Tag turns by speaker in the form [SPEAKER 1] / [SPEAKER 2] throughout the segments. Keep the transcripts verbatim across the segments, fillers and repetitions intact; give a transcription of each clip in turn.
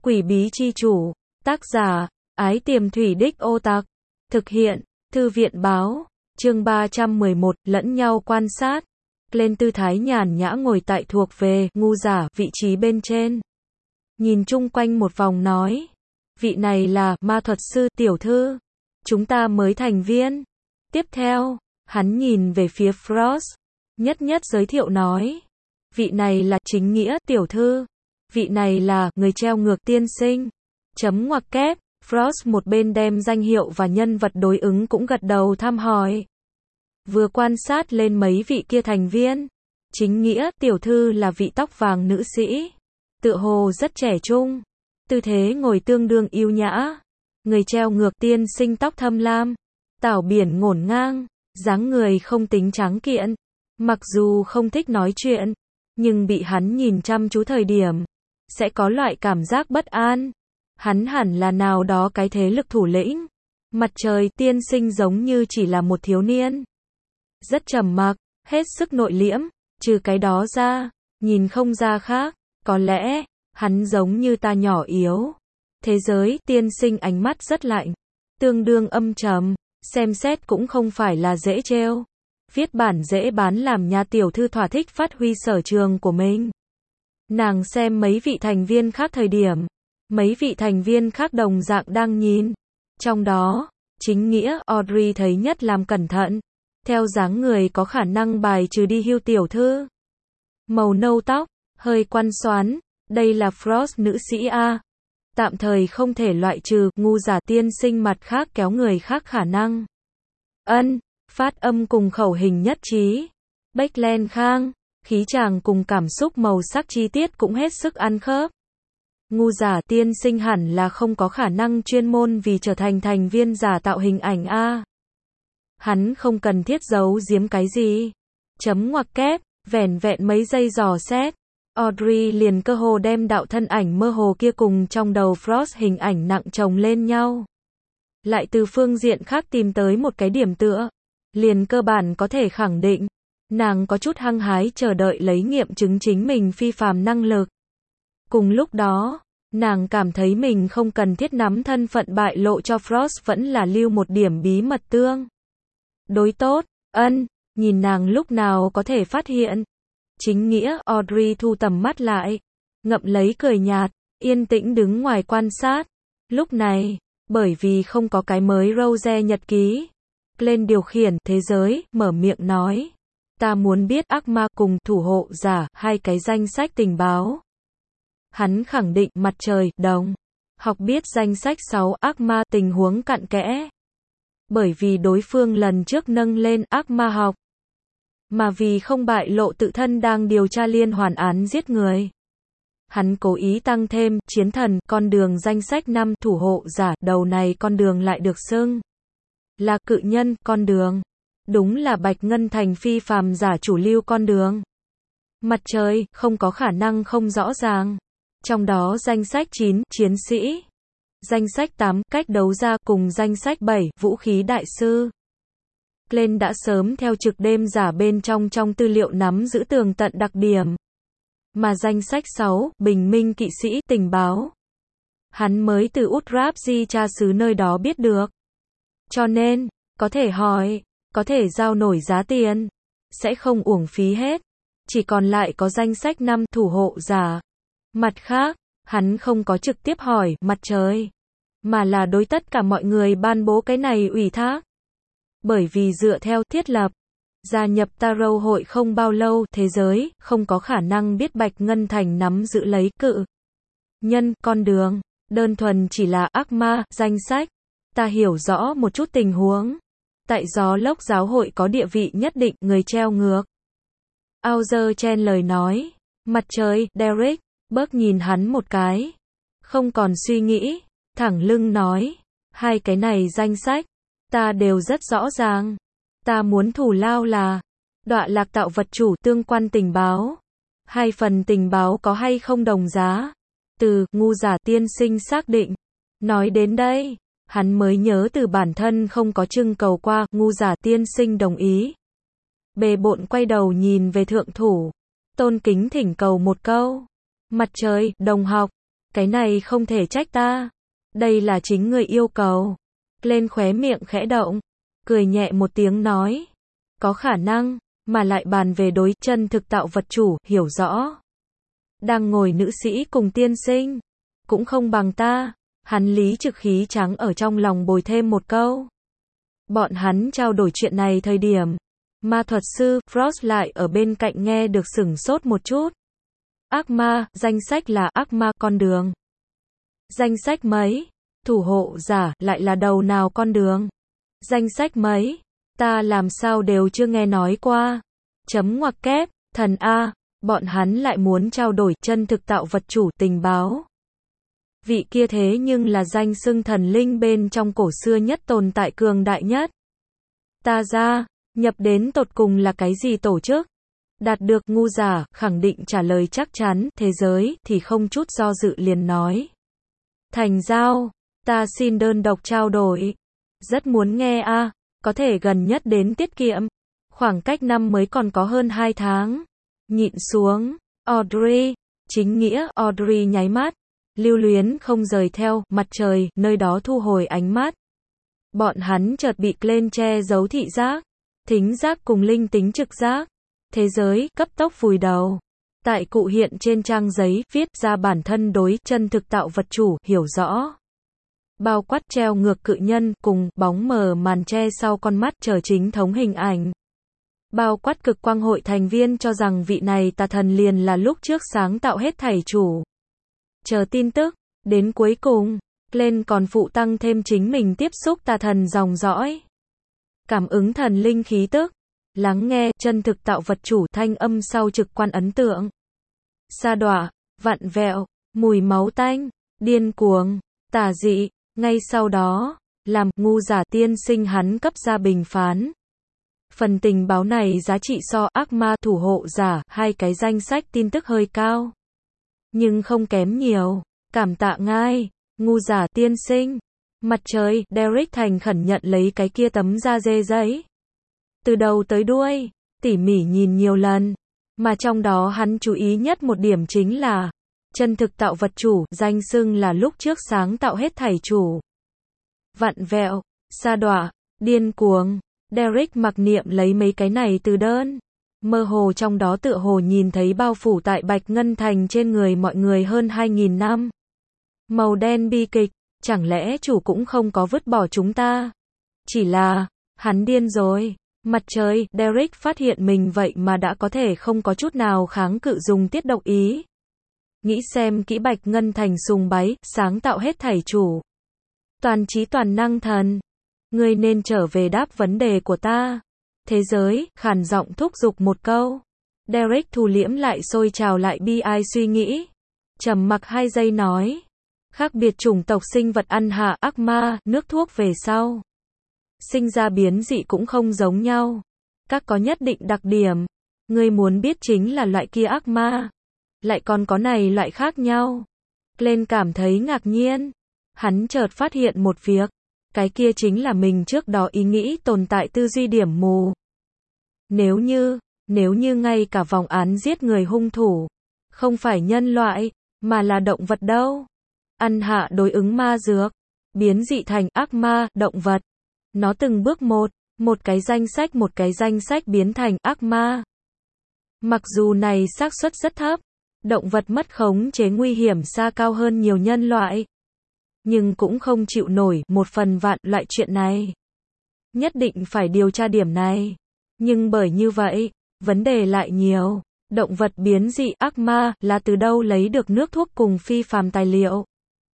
[SPEAKER 1] Quỷ bí chi chủ, tác giả, Ái Tiềm Thủy Đích Ô Tặc, thực hiện, Thư viện báo, chương ba trăm mười một, lẫn nhau quan sát, lên tư thái nhàn nhã ngồi tại thuộc về, ngu giả, vị trí bên trên. Nhìn chung quanh một vòng nói, vị này là, ma thuật sư, tiểu thư, chúng ta mới thành viên. Tiếp theo, hắn nhìn về phía Frost, nhất nhất giới thiệu nói, vị này là chính nghĩa, tiểu thư, vị này là, người treo ngược tiên sinh. Chấm ngoặc kép, Frost một bên đem danh hiệu và nhân vật đối ứng cũng gật đầu thăm hỏi. Vừa quan sát lên mấy vị kia thành viên. Chính nghĩa, tiểu thư là vị tóc vàng nữ sĩ. Tựa hồ rất trẻ trung. Tư thế ngồi tương đương yêu nhã. Người treo ngược tiên sinh tóc thâm lam. Tảo biển ngổn ngang. Dáng người không tính tráng kiện. Mặc dù không thích nói chuyện. Nhưng bị hắn nhìn chăm chú thời điểm. Sẽ có loại cảm giác bất an. Hắn hẳn là nào đó cái thế lực thủ lĩnh. Mặt trời tiên sinh giống như chỉ là một thiếu niên. Rất trầm mặc, hết sức nội liễm, trừ cái đó ra, nhìn không ra khác, có lẽ, hắn giống như ta nhỏ yếu. Thế giới tiên sinh ánh mắt rất lạnh, tương đương âm trầm, xem xét cũng không phải là dễ trêu. Viết bản dễ bán làm nhà tiểu thư thỏa thích phát huy sở trường của mình. Nàng xem mấy vị thành viên khác thời điểm, mấy vị thành viên khác đồng dạng đang nhìn. Trong đó, chính nghĩa Audrey thấy nhất làm cẩn thận. Theo dáng người có khả năng bài trừ đi hưu tiểu thư. Màu nâu tóc, hơi quăn xoắn, đây là Frost nữ sĩ A. Tạm thời không thể loại trừ, ngu giả tiên sinh mặt khác kéo người khác khả năng. Ân, phát âm cùng khẩu hình nhất trí. Bách Khang, khí chàng cùng cảm xúc màu sắc chi tiết cũng hết sức ăn khớp. Ngu giả tiên sinh hẳn là không có khả năng chuyên môn vì trở thành thành viên giả tạo hình ảnh A. Hắn không cần thiết giấu giếm cái gì. Chấm ngoặc kép, vẻn vẹn mấy giây dò xét. Audrey liền cơ hồ đem đạo thân ảnh mơ hồ kia cùng trong đầu Frost hình ảnh nặng chồng lên nhau. Lại từ phương diện khác tìm tới một cái điểm tựa. Liền cơ bản có thể khẳng định. Nàng có chút hăng hái chờ đợi lấy nghiệm chứng chính mình phi phàm năng lực. Cùng lúc đó, nàng cảm thấy mình không cần thiết nắm thân phận bại lộ cho Frost vẫn là lưu một điểm bí mật tương. Đối tốt, ân, nhìn nàng lúc nào có thể phát hiện. Chính nghĩa, Audrey thu tầm mắt lại, ngậm lấy cười nhạt, yên tĩnh đứng ngoài quan sát. Lúc này, bởi vì không có cái mới Rose nhật ký, lên điều khiển thế giới, mở miệng nói. Ta muốn biết ác ma cùng thủ hộ giả, hai cái danh sách tình báo. Hắn khẳng định mặt trời, đồng. Học biết danh sách sáu ác ma tình huống cặn kẽ. Bởi vì đối phương lần trước nâng lên ác ma học. Mà vì không bại lộ tự thân đang điều tra liên hoàn án giết người. Hắn cố ý tăng thêm, chiến thần, con đường danh sách năm, thủ hộ giả, đầu này con đường lại được xưng là cự nhân, con đường. Đúng là Bạch Ngân Thành phi phàm giả chủ lưu con đường. Mặt trời, không có khả năng không rõ ràng. Trong đó danh sách chín, chiến sĩ. Danh sách tám, cách đấu ra cùng danh sách bảy, vũ khí đại sư. Glenn đã sớm theo trực đêm giả bên trong trong tư liệu nắm giữ tường tận đặc điểm. Mà danh sách sáu, bình minh kỵ sĩ tình báo. Hắn mới từ Utrapsi cha xứ nơi đó biết được. Cho nên, có thể hỏi, có thể giao nổi giá tiền. Sẽ không uổng phí hết. Chỉ còn lại có danh sách năm thủ hộ giả. Mặt khác, hắn không có trực tiếp hỏi mặt trời. Mà là đối tất cả mọi người ban bố cái này ủy thác. Bởi vì dựa theo thiết lập, gia nhập Tarot hội không bao lâu, thế giới không có khả năng biết Bạch Ngân Thành nắm giữ lấy cự nhân, con đường, đơn thuần chỉ là ác ma, danh sách. Ta hiểu rõ một chút tình huống. Tại Gió Lốc giáo hội có địa vị nhất định, người treo ngược. Auger chen lời nói, mặt trời, Derek, bớt nhìn hắn một cái. Không còn suy nghĩ, thẳng lưng nói, hai cái này danh sách. Ta đều rất rõ ràng. Ta muốn thủ lao là đọa lạc tạo vật chủ tương quan tình báo. Hai phần tình báo có hay không đồng giá. Từ ngu giả tiên sinh xác định. Nói đến đây, hắn mới nhớ từ bản thân không có trưng cầu qua. Ngu giả tiên sinh đồng ý. Bề bộn quay đầu nhìn về thượng thủ. Tôn kính thỉnh cầu một câu. Mặt trời, đồng học. Cái này không thể trách ta. Đây là chính người yêu cầu. Lên khóe miệng khẽ động. Cười nhẹ một tiếng nói. Có khả năng, mà lại bàn về đối chân thực tạo vật chủ, hiểu rõ. Đang ngồi nữ sĩ cùng tiên sinh. Cũng không bằng ta. Hắn lý trực khí trắng ở trong lòng bồi thêm một câu. Bọn hắn trao đổi chuyện này thời điểm. Ma thuật sư, Frost lại ở bên cạnh nghe được sửng sốt một chút. Ác ma, danh sách là ác ma con đường. Danh sách mấy? Thủ hộ giả, lại là đầu nào con đường? Danh sách mấy? Ta làm sao đều chưa nghe nói qua. Chấm ngoặc kép, thần A, bọn hắn lại muốn trao đổi chân thực tạo vật chủ tình báo. Vị kia thế nhưng là danh xưng thần linh bên trong cổ xưa nhất tồn tại cường đại nhất. Ta ra, nhập đến tột cùng là cái gì tổ chức? Đạt được ngu giả, khẳng định trả lời chắc chắn, thế giới, thì không chút do dự liền nói. Thành giao, ta xin đơn độc trao đổi. Rất muốn nghe a, có thể gần nhất đến tiết kiệm. Khoảng cách năm mới còn có hơn hai tháng. Nhịn xuống, Audrey, chính nghĩa, Audrey nháy mắt. Lưu luyến không rời theo, mặt trời, nơi đó thu hồi ánh mắt. Bọn hắn chợt bị Glenn che giấu thị giác, thính giác cùng linh tính trực giác. Thế giới, cấp tốc vùi đầu. Tại cụ hiện trên trang giấy, viết ra bản thân đối chân thực tạo vật chủ, hiểu rõ. Bao quát treo ngược cự nhân, cùng, bóng mờ màn che sau con mắt chờ chính thống hình ảnh. Bao quát cực quang hội thành viên cho rằng vị này tà thần liền là lúc trước sáng tạo hết thảy chủ. Chờ tin tức, đến cuối cùng, Glenn còn phụ tăng thêm chính mình tiếp xúc tà thần dòng dõi. Cảm ứng thần linh khí tức, lắng nghe chân thực tạo vật chủ thanh âm sau trực quan ấn tượng. Sa đọa, vặn vẹo, mùi máu tanh, điên cuồng, tà dị, ngay sau đó, làm ngu giả tiên sinh hắn cấp ra bình phán. Phần tình báo này giá trị so ác ma thủ hộ giả, hai cái danh sách tin tức hơi cao. Nhưng không kém nhiều, cảm tạ ngài, ngu giả tiên sinh. Mặt trời, Derek thành khẩn nhận lấy cái kia tấm da dê giấy. Từ đầu tới đuôi, tỉ mỉ nhìn nhiều lần, mà trong đó hắn chú ý nhất một điểm chính là chân thực tạo vật chủ, danh xưng là lúc trước sáng tạo hết thảy chủ. Vặn vẹo, sa đọa, điên cuồng, Derek mặc niệm lấy mấy cái này từ đơn. Mơ hồ trong đó tựa hồ nhìn thấy bao phủ tại Bạch Ngân Thành trên người mọi người hơn hai nghìn năm. Màu đen bi kịch, chẳng lẽ chủ cũng không có vứt bỏ chúng ta? Chỉ là, hắn điên rồi. Mặt trời, Derek phát hiện mình vậy mà đã có thể không có chút nào kháng cự dùng tiết độc ý. Nghĩ xem kỹ Bạch Ngân Thành sùng bái, sáng tạo hết thảy chủ. Toàn trí toàn năng thần. Ngươi nên trở về đáp vấn đề của ta. Thế giới, khàn giọng thúc giục một câu. Derek thu liễm lại sôi trào lại bi ai suy nghĩ. Trầm mặc hai giây nói. Khác biệt chủng tộc sinh vật ăn hạ ác ma, nước thuốc về sau. Sinh ra biến dị cũng không giống nhau. Các có nhất định đặc điểm. Ngươi muốn biết chính là loại kia ác ma. Lại còn có này loại khác nhau. Glenn cảm thấy ngạc nhiên. Hắn chợt phát hiện một việc. Cái kia chính là mình trước đó ý nghĩ tồn tại tư duy điểm mù. Nếu như, nếu như ngay cả vòng án giết người hung thủ, không phải nhân loại, mà là động vật đâu. Ăn hạ đối ứng ma dược, biến dị thành ác ma, động vật. Nó từng bước một, một cái danh sách một cái danh sách biến thành ác ma. Mặc dù này xác suất rất thấp, động vật mất khống chế nguy hiểm xa cao hơn nhiều nhân loại. Nhưng cũng không chịu nổi một phần vạn loại chuyện này. Nhất định phải điều tra điểm này. Nhưng bởi như vậy, vấn đề lại nhiều. Động vật biến dị ác ma là từ đâu lấy được nước thuốc cùng phi phàm tài liệu.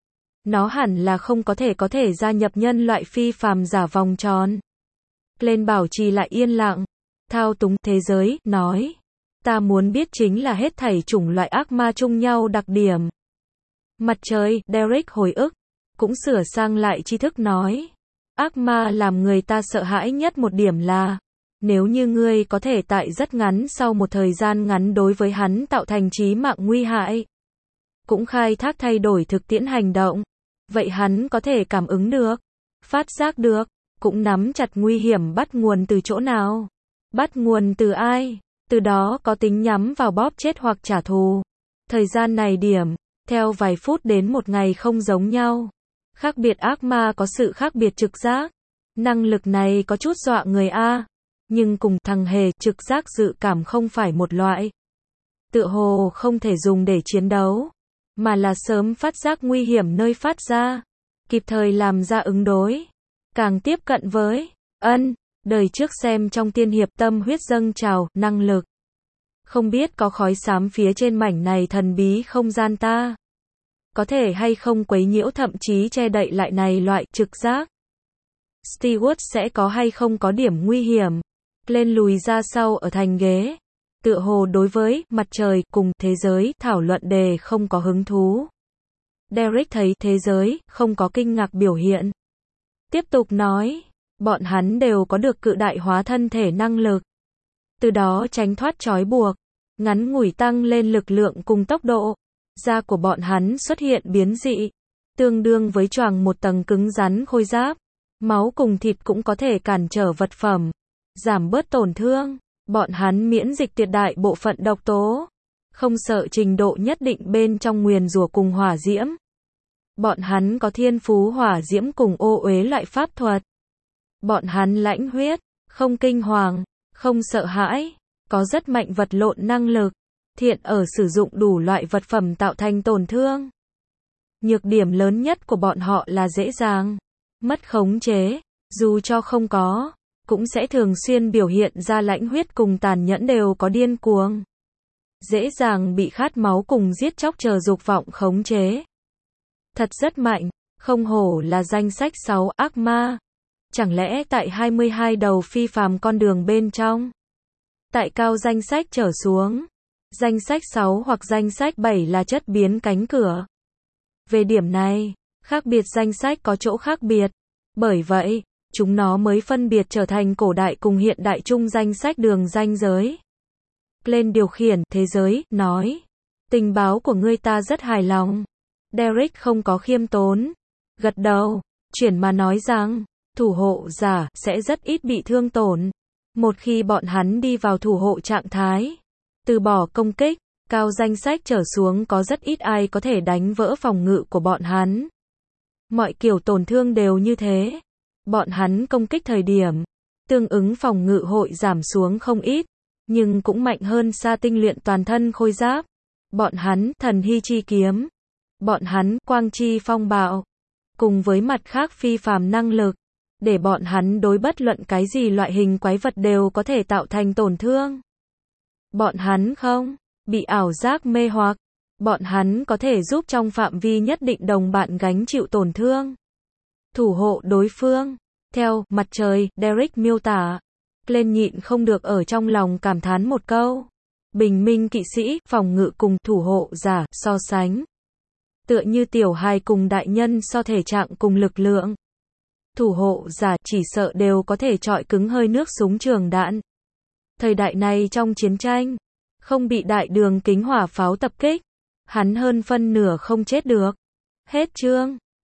[SPEAKER 1] Nó hẳn là không có thể có thể gia nhập nhân loại phi phàm giả vòng tròn. Glenn bảo trì lại yên lặng. Thao túng thế giới, nói. Ta muốn biết chính là hết thảy chủng loại ác ma chung nhau đặc điểm. Mặt trời, Derek hồi ức. Cũng sửa sang lại tri thức nói. Ác ma làm người ta sợ hãi nhất một điểm là, nếu như ngươi có thể tại rất ngắn sau một thời gian ngắn đối với hắn tạo thành chí mạng nguy hại, cũng khai thác thay đổi thực tiễn hành động, vậy hắn có thể cảm ứng được, phát giác được, cũng nắm chặt nguy hiểm bắt nguồn từ chỗ nào, bắt nguồn từ ai, từ đó có tính nhắm vào bóp chết hoặc trả thù. Thời gian này điểm, Theo vài phút đến một ngày không giống nhau. Khác biệt ác ma có sự khác biệt trực giác. Năng lực này có chút dọa người a, nhưng cùng thằng hề, trực giác dự cảm không phải một loại. Tựa hồ không thể dùng để chiến đấu, mà là sớm phát giác nguy hiểm nơi phát ra, kịp thời làm ra ứng đối, càng tiếp cận với ân, đời trước xem trong tiên hiệp tâm huyết dâng trào, năng lực. Không biết có khói xám phía trên mảnh này thần bí không gian ta. Có thể hay không quấy nhiễu thậm chí che đậy lại này loại trực giác. Stewart sẽ có hay không có điểm nguy hiểm. Lên lùi ra sau ở thành ghế. Tựa hồ đối với mặt trời cùng thế giới thảo luận đề không có hứng thú. Derek thấy thế giới không có kinh ngạc biểu hiện. Tiếp tục nói, bọn hắn đều có được cự đại hóa thân thể năng lực. Từ đó tránh thoát trói buộc, ngắn ngủi tăng lên lực lượng cùng tốc độ. Da của bọn hắn xuất hiện biến dị, tương đương với choàng một tầng cứng rắn khôi giáp. Máu cùng thịt cũng có thể cản trở vật phẩm, giảm bớt tổn thương. Bọn hắn miễn dịch tuyệt đại bộ phận độc tố, không sợ trình độ nhất định bên trong nguyền rủa cùng hỏa diễm. Bọn hắn có thiên phú hỏa diễm cùng ô uế loại pháp thuật. Bọn hắn lãnh huyết, không kinh hoàng, không sợ hãi, có rất mạnh vật lộn năng lực, thiện ở sử dụng đủ loại vật phẩm tạo thành tổn thương. Nhược điểm lớn nhất của bọn họ là dễ dàng mất khống chế, dù cho không có, cũng sẽ thường xuyên biểu hiện ra lãnh huyết cùng tàn nhẫn đều có điên cuồng. Dễ dàng bị khát máu cùng giết chóc chờ dục vọng khống chế. Thật rất mạnh, không hổ là danh sách sáu ác ma. Chẳng lẽ tại hai mươi hai đầu phi phàm con đường bên trong, tại cao danh sách trở xuống, danh sách sáu hoặc danh sách bảy là chất biến cánh cửa. Về điểm này, khác biệt danh sách có chỗ khác biệt. Bởi vậy, chúng nó mới phân biệt trở thành cổ đại cùng hiện đại chung danh sách đường ranh giới. Lên điều khiển thế giới, nói. Tình báo của ngươi ta rất hài lòng. Derek không có khiêm tốn. Gật đầu, chuyển mà nói rằng, thủ hộ giả sẽ rất ít bị thương tổn. Một khi bọn hắn đi vào thủ hộ trạng thái, từ bỏ công kích, cao danh sách trở xuống có rất ít ai có thể đánh vỡ phòng ngự của bọn hắn. Mọi kiểu tổn thương đều như thế. Bọn hắn công kích thời điểm, tương ứng phòng ngự hội giảm xuống không ít, nhưng cũng mạnh hơn xa tinh luyện toàn thân khôi giáp. Bọn hắn thần hy chi kiếm, bọn hắn quang chi phong bạo, cùng với mặt khác phi phàm năng lực, để bọn hắn đối bất luận cái gì loại hình quái vật đều có thể tạo thành tổn thương. Bọn hắn không bị ảo giác mê hoặc, bọn hắn có thể giúp trong phạm vi nhất định đồng bạn gánh chịu tổn thương, thủ hộ đối phương. Theo mặt trời, Derek miêu tả, lên nhịn không được ở trong lòng cảm thán một câu. Bình minh kỵ sĩ, phòng ngự cùng thủ hộ giả so sánh, tựa như tiểu hài cùng đại nhân so thể trạng cùng lực lượng. Thủ hộ giả chỉ sợ đều có thể chọi cứng hơi nước súng trường đạn. Thời đại này trong chiến tranh, không bị đại đường kính hỏa pháo tập kích, hắn hơn phân nửa không chết được. Hết chương.